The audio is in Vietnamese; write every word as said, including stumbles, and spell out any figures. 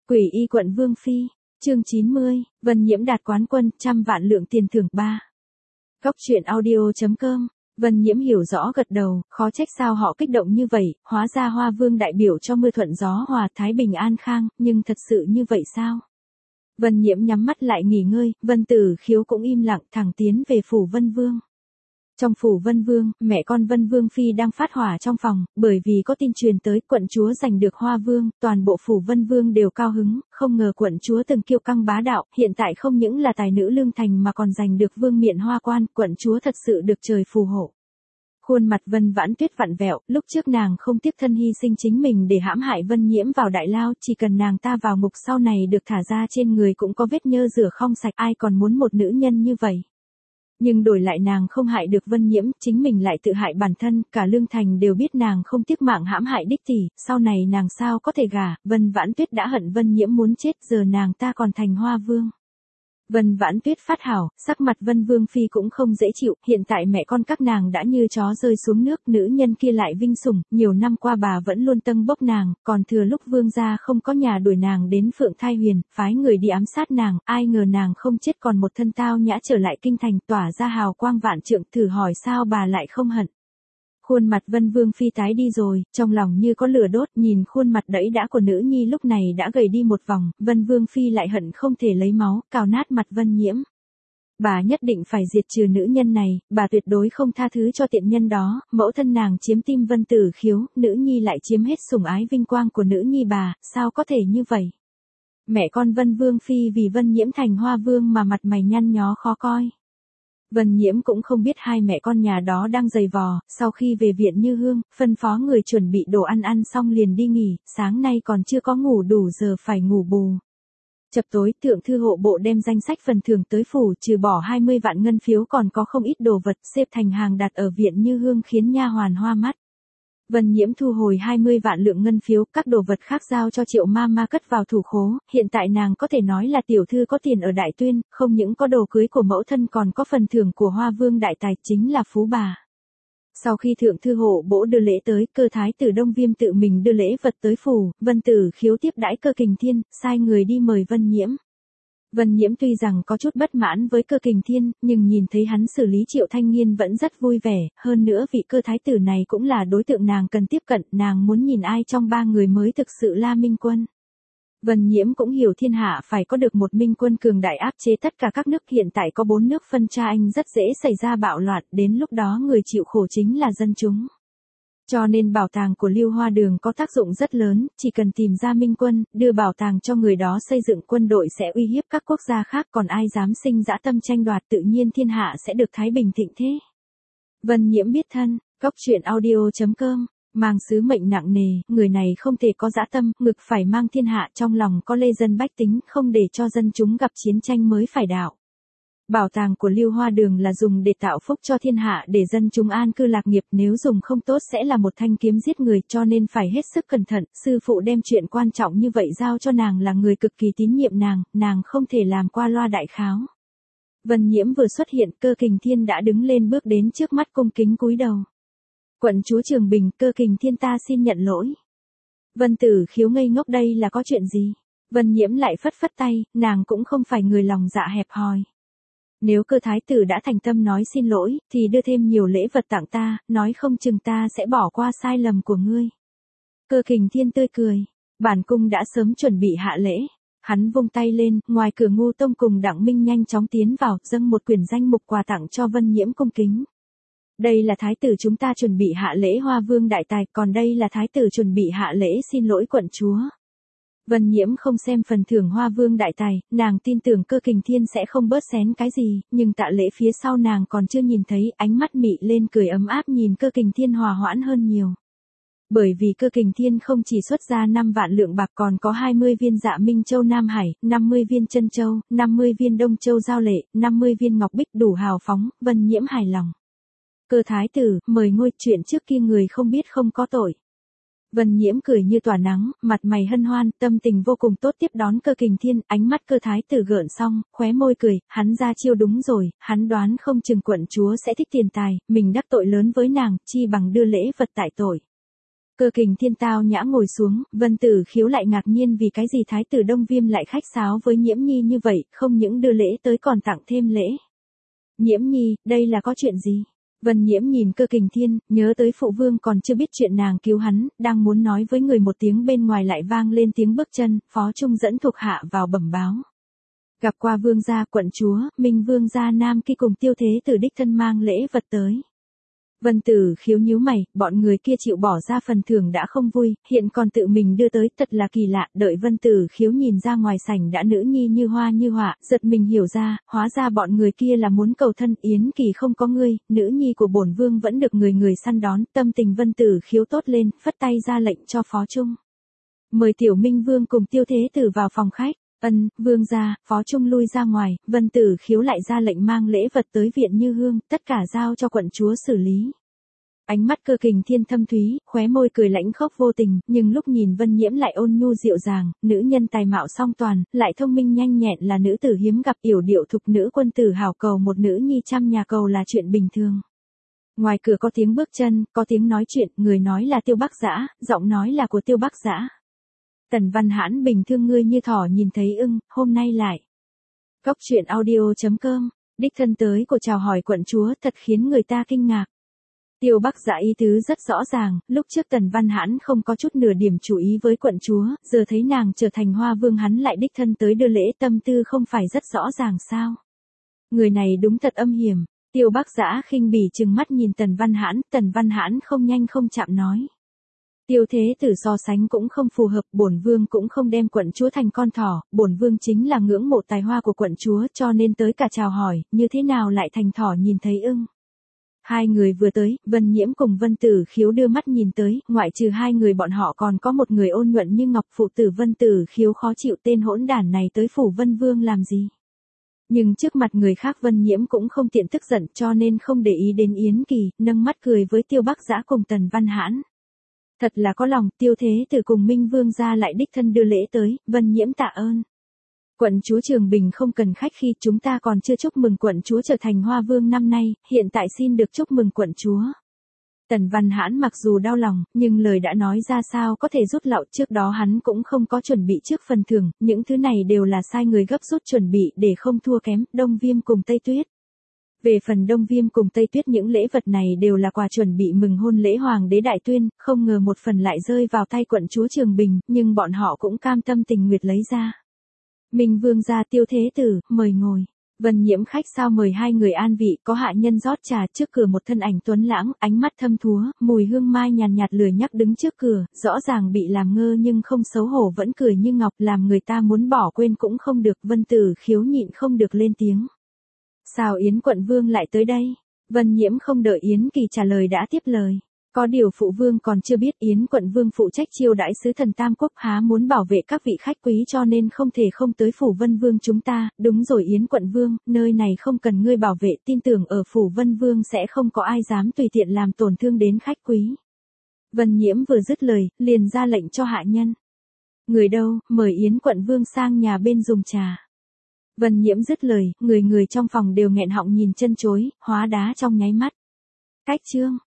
Quỷ y quận Vương Phi, chương chín mươi, Vân Nhiễm đạt quán quân, trăm vạn lượng tiền thưởng ba. Góc truyện audio.com, Vân Nhiễm hiểu rõ gật đầu, khó trách sao họ kích động như vậy, hóa ra Hoa Vương đại biểu cho mưa thuận gió hòa thái bình an khang, nhưng thật sự như vậy sao? Vân Nhiễm nhắm mắt lại nghỉ ngơi, Vân Tử Khiếu cũng im lặng thẳng tiến về phủ Vân Vương. Trong phủ Vân Vương, mẹ con Vân Vương Phi đang phát hỏa trong phòng, bởi vì có tin truyền tới quận chúa giành được Hoa Vương, toàn bộ phủ Vân Vương đều cao hứng, không ngờ quận chúa từng kiêu căng bá đạo, hiện tại không những là tài nữ lương thành mà còn giành được vương miện hoa quan, quận chúa thật sự được trời phù hộ. Khuôn mặt Vân Vãn Tuyết vặn vẹo, lúc trước nàng không tiếc thân hy sinh chính mình để hãm hại Vân Nhiễm vào đại lao, chỉ cần nàng ta vào ngục sau này được thả ra trên người cũng có vết nhơ rửa không sạch, ai còn muốn một nữ nhân như vậy. Nhưng đổi lại nàng không hại được Vân Nhiễm, chính mình lại tự hại bản thân, cả lương thành đều biết nàng không tiếc mạng hãm hại đích tỷ, sau này nàng sao có thể gả, Vân Vãn Tuyết đã hận Vân Nhiễm muốn chết, giờ nàng ta còn thành Hoa Vương. Vân Vãn Tuyết phát hảo, sắc mặt Vân Vương Phi cũng không dễ chịu, hiện tại mẹ con các nàng đã như chó rơi xuống nước, nữ nhân kia lại vinh sủng, nhiều năm qua bà vẫn luôn tâng bốc nàng, còn thừa lúc Vương gia không có nhà đuổi nàng đến Phượng Thai Huyền, phái người đi ám sát nàng, ai ngờ nàng không chết còn một thân tao nhã trở lại kinh thành tỏa ra hào quang vạn trượng, thử hỏi sao bà lại không hận. Khuôn mặt Vân Vương Phi tái đi rồi, trong lòng như có lửa đốt, nhìn khuôn mặt đẫy đã của nữ nhi lúc này đã gầy đi một vòng, Vân Vương Phi lại hận không thể lấy máu, cào nát mặt Vân Nhiễm. Bà nhất định phải diệt trừ nữ nhân này, bà tuyệt đối không tha thứ cho tiện nhân đó, mẫu thân nàng chiếm tim Vân Tử Khiếu, nữ nhi lại chiếm hết sủng ái vinh quang của nữ nhi bà, sao có thể như vậy? Mẹ con Vân Vương Phi vì Vân Nhiễm thành Hoa Vương mà mặt mày nhăn nhó khó coi. Vân Nhiễm cũng không biết hai mẹ con nhà đó đang giày vò, sau khi về viện Như Hương, phân phó người chuẩn bị đồ ăn ăn xong liền đi nghỉ, sáng nay còn chưa có ngủ đủ giờ phải ngủ bù. Chập tối, thượng thư hộ bộ đem danh sách phần thưởng tới phủ, trừ bỏ hai mươi vạn ngân phiếu còn có không ít đồ vật xếp thành hàng đặt ở viện Như Hương khiến nha hoàn hoa mắt. Vân Nhiễm thu hồi hai mươi vạn lượng ngân phiếu, các đồ vật khác giao cho Triệu ma ma cất vào thủ khố, hiện tại nàng có thể nói là tiểu thư có tiền ở Đại Tuyên, không những có đồ cưới của mẫu thân còn có phần thưởng của Hoa Vương đại tài, chính là phú bà. Sau khi thượng thư hộ bộ đưa lễ tới, cơ thái tử Đông Viêm tự mình đưa lễ vật tới phủ, Vân Tử Khiếu tiếp đãi Cơ Kình Thiên, sai người đi mời Vân Nhiễm. Vân Nhiễm tuy rằng có chút bất mãn với Cơ Kình Thiên, nhưng nhìn thấy hắn xử lý Triệu Thanh Nghiên vẫn rất vui vẻ, hơn nữa vị cơ thái tử này cũng là đối tượng nàng cần tiếp cận, nàng muốn nhìn ai trong ba người mới thực sự là minh quân. Vân Nhiễm cũng hiểu thiên hạ phải có được một minh quân cường đại áp chế tất cả các nước, hiện tại có bốn nước phân cha anh rất dễ xảy ra bạo loạn, đến lúc đó người chịu khổ chính là dân chúng. Cho nên bảo tàng của Lưu Hoa Đường có tác dụng rất lớn, chỉ cần tìm ra minh quân, đưa bảo tàng cho người đó xây dựng quân đội sẽ uy hiếp các quốc gia khác, còn ai dám sinh dã tâm tranh đoạt tự nhiên thiên hạ sẽ được thái bình thịnh thế. Vân Nhiễm biết thân, góc truyện audio.com, mang sứ mệnh nặng nề, người này không thể có dã tâm, ngực phải mang thiên hạ, trong lòng có lê dân bách tính, không để cho dân chúng gặp chiến tranh mới phải đạo. Bảo tàng của Lưu Hoa Đường là dùng để tạo phúc cho thiên hạ để dân chúng an cư lạc nghiệp, nếu dùng không tốt sẽ là một thanh kiếm giết người, cho nên phải hết sức cẩn thận, sư phụ đem chuyện quan trọng như vậy giao cho nàng là người cực kỳ tín nhiệm nàng, nàng không thể làm qua loa đại kháo. Vân Nhiễm vừa xuất hiện, Cơ Kình Thiên đã đứng lên bước đến trước mắt cung kính cúi đầu. Quận chúa Trường Bình, Cơ Kình Thiên ta xin nhận lỗi. Vân Tử Khiếu ngây ngốc, đây là có chuyện gì? Vân Nhiễm lại phất phất tay, nàng cũng không phải người lòng dạ hẹp hòi. Nếu Cơ thái tử đã thành tâm nói xin lỗi, thì đưa thêm nhiều lễ vật tặng ta, nói không chừng ta sẽ bỏ qua sai lầm của ngươi. Cơ Kình Thiên tươi cười, bản cung đã sớm chuẩn bị hạ lễ. Hắn vung tay lên, ngoài cửa Ngu Tông cùng Đặng Minh nhanh chóng tiến vào, dâng một quyển danh mục quà tặng cho Vân Nhiễm cung kính. Đây là thái tử chúng ta chuẩn bị hạ lễ Hoa Vương đại tài, còn đây là thái tử chuẩn bị hạ lễ xin lỗi quận chúa. Vân Nhiễm không xem phần thưởng Hoa Vương đại tài, nàng tin tưởng Cơ Kình Thiên sẽ không bớt xén cái gì, nhưng tạ lễ phía sau nàng còn chưa nhìn thấy, ánh mắt mị lên cười ấm áp nhìn Cơ Kình Thiên hòa hoãn hơn nhiều. Bởi vì Cơ Kình Thiên không chỉ xuất ra năm vạn lượng bạc còn có hai mươi viên Dạ Minh Châu Nam Hải, năm mươi viên Chân Châu, năm mươi viên Đông Châu Giao Lệ, năm mươi viên Ngọc Bích đủ hào phóng, Vân Nhiễm hài lòng. Cơ thái tử, mời ngôi, chuyện trước kia người không biết không có tội. Vân Nhiễm cười như tỏa nắng, mặt mày hân hoan, tâm tình vô cùng tốt tiếp đón Cơ Kình Thiên, ánh mắt Cơ thái tử gợn xong, khóe môi cười, hắn ra chiêu đúng rồi, hắn đoán không chừng quận chúa sẽ thích tiền tài, mình đắc tội lớn với nàng, chi bằng đưa lễ vật tại tội. Cơ Kình Thiên tao nhã ngồi xuống, Vân Tử Khiếu lại ngạc nhiên vì cái gì Thái tử Đông Viêm lại khách sáo với Nhiễm Nhi như vậy, không những đưa lễ tới còn tặng thêm lễ. Nhiễm Nhi, đây là có chuyện gì? Vân Nhiễm nhìn Cơ Kình Thiên, nhớ tới phụ vương còn chưa biết chuyện nàng cứu hắn, đang muốn nói với người một tiếng bên ngoài lại vang lên tiếng bước chân, Phó Trung dẫn thuộc hạ vào bẩm báo. Gặp qua vương gia, quận chúa, Minh vương gia Nam Kỳ cùng Tiêu Thế Tử đích thân mang lễ vật tới. Vân Tử Khiếu nhíu mày, bọn người kia chịu bỏ ra phần thưởng đã không vui, hiện còn tự mình đưa tới, thật là kỳ lạ. Đợi Vân Tử Khiếu nhìn ra ngoài sảnh đã nữ nhi như hoa như họa, giật mình hiểu ra, hóa ra bọn người kia là muốn cầu thân. Yến Kỳ không có ngươi, nữ nhi của bổn vương vẫn được người người săn đón. Tâm tình Vân Tử Khiếu tốt lên, phất tay ra lệnh cho Phó Trung. Mời Tiểu Minh Vương cùng Tiêu Thế Tử vào phòng khách. Ân, vương gia. Phó Trung lui ra ngoài, Vân Tử Khiếu lại ra lệnh mang lễ vật tới viện Như Hương, tất cả giao cho quận chúa xử lý. Ánh mắt Cơ Kình Thiên thâm thúy, khóe môi cười lãnh khốc vô tình, nhưng lúc nhìn Vân Nhiễm lại ôn nhu dịu dàng, nữ nhân tài mạo song toàn, lại thông minh nhanh nhẹn, là nữ tử hiếm gặp, yểu điệu thục nữ quân tử hảo cầu một nữ nhi trăm nhà cầu là chuyện bình thường. Ngoài cửa có tiếng bước chân, có tiếng nói chuyện, người nói là Tiêu Bắc Dã, giọng nói là của Tiêu Bắc Dã. Tần Văn Hãn bình thương ngươi như thỏ nhìn thấy ưng, hôm nay lại. Góc truyện audio chấm com, đích thân tới của chào hỏi quận chúa thật khiến người ta kinh ngạc. Tiêu Bắc Dã ý tứ rất rõ ràng, lúc trước Tần Văn Hãn không có chút nửa điểm chú ý với quận chúa, giờ thấy nàng trở thành hoa vương hắn lại đích thân tới đưa lễ, tâm tư không phải rất rõ ràng sao. Người này đúng thật âm hiểm. Tiêu Bắc Dã khinh bỉ trừng mắt nhìn Tần Văn Hãn, Tần Văn Hãn không nhanh không chậm nói. Tiêu Thế Tử so sánh cũng không phù hợp, bổn vương cũng không đem quận chúa thành con thỏ, bổn vương chính là ngưỡng mộ tài hoa của quận chúa cho nên tới cả chào hỏi, như thế nào lại thành thỏ nhìn thấy ưng. Hai người vừa tới, Vân Nhiễm cùng Vân Tử Khiếu đưa mắt nhìn tới, ngoại trừ hai người bọn họ còn có một người ôn nhuận như ngọc. Phụ tử Vân Tử Khiếu khó chịu, tên hỗn đản này tới phủ Vân Vương làm gì. Nhưng trước mặt người khác Vân Nhiễm cũng không tiện tức giận cho nên không để ý đến Yến Kỳ, nâng mắt cười với Tiêu Bắc Dã cùng Tần Văn Hãn. Thật là có lòng, Tiêu Thế Tử cùng Minh Vương gia lại đích thân đưa lễ tới, Vân Nhiễm tạ ơn. Quận chúa Trường Bình không cần khách khi, chúng ta còn chưa chúc mừng quận chúa trở thành hoa vương năm nay, hiện tại xin được chúc mừng quận chúa. Tần Văn Hãn mặc dù đau lòng, nhưng lời đã nói ra sao có thể rút lậu, trước đó hắn cũng không có chuẩn bị trước phần thưởng, những thứ này đều là sai người gấp rút chuẩn bị để không thua kém, Đông Viêm cùng Tây Tuyết. Về phần Đông Viêm cùng Tây Tuyết những lễ vật này đều là quà chuẩn bị mừng hôn lễ Hoàng đế Đại Tuyên, không ngờ một phần lại rơi vào tay quận chúa Trường Bình, nhưng bọn họ cũng cam tâm tình nguyện lấy ra. Minh Vương gia, Tiêu Thế Tử, mời ngồi. Vân Nhiễm khách sao mời hai người an vị, có hạ nhân rót trà, trước cửa một thân ảnh tuấn lãng, ánh mắt thâm thúa, mùi hương mai nhàn nhạt, nhạt lười nhắc đứng trước cửa, rõ ràng bị làm ngơ nhưng không xấu hổ vẫn cười như ngọc, làm người ta muốn bỏ quên cũng không được. Vân Tử Khiếu nhịn không được lên tiếng. Sao Yến quận vương lại tới đây? Vân Nhiễm không đợi Yến Kỳ trả lời đã tiếp lời. Có điều phụ vương còn chưa biết, Yến quận vương phụ trách chiêu đãi sứ thần Tam Quốc, há muốn bảo vệ các vị khách quý cho nên không thể không tới phủ Vân Vương chúng ta. Đúng rồi Yến quận vương, nơi này không cần ngươi bảo vệ, tin tưởng ở phủ Vân Vương sẽ không có ai dám tùy tiện làm tổn thương đến khách quý. Vân Nhiễm vừa dứt lời, liền ra lệnh cho hạ nhân. Người đâu, mời Yến quận vương sang nhà bên dùng trà. Vân Nhiễm dứt lời, người người trong phòng đều nghẹn họng nhìn chân chối, hóa đá trong nháy mắt. Cách chương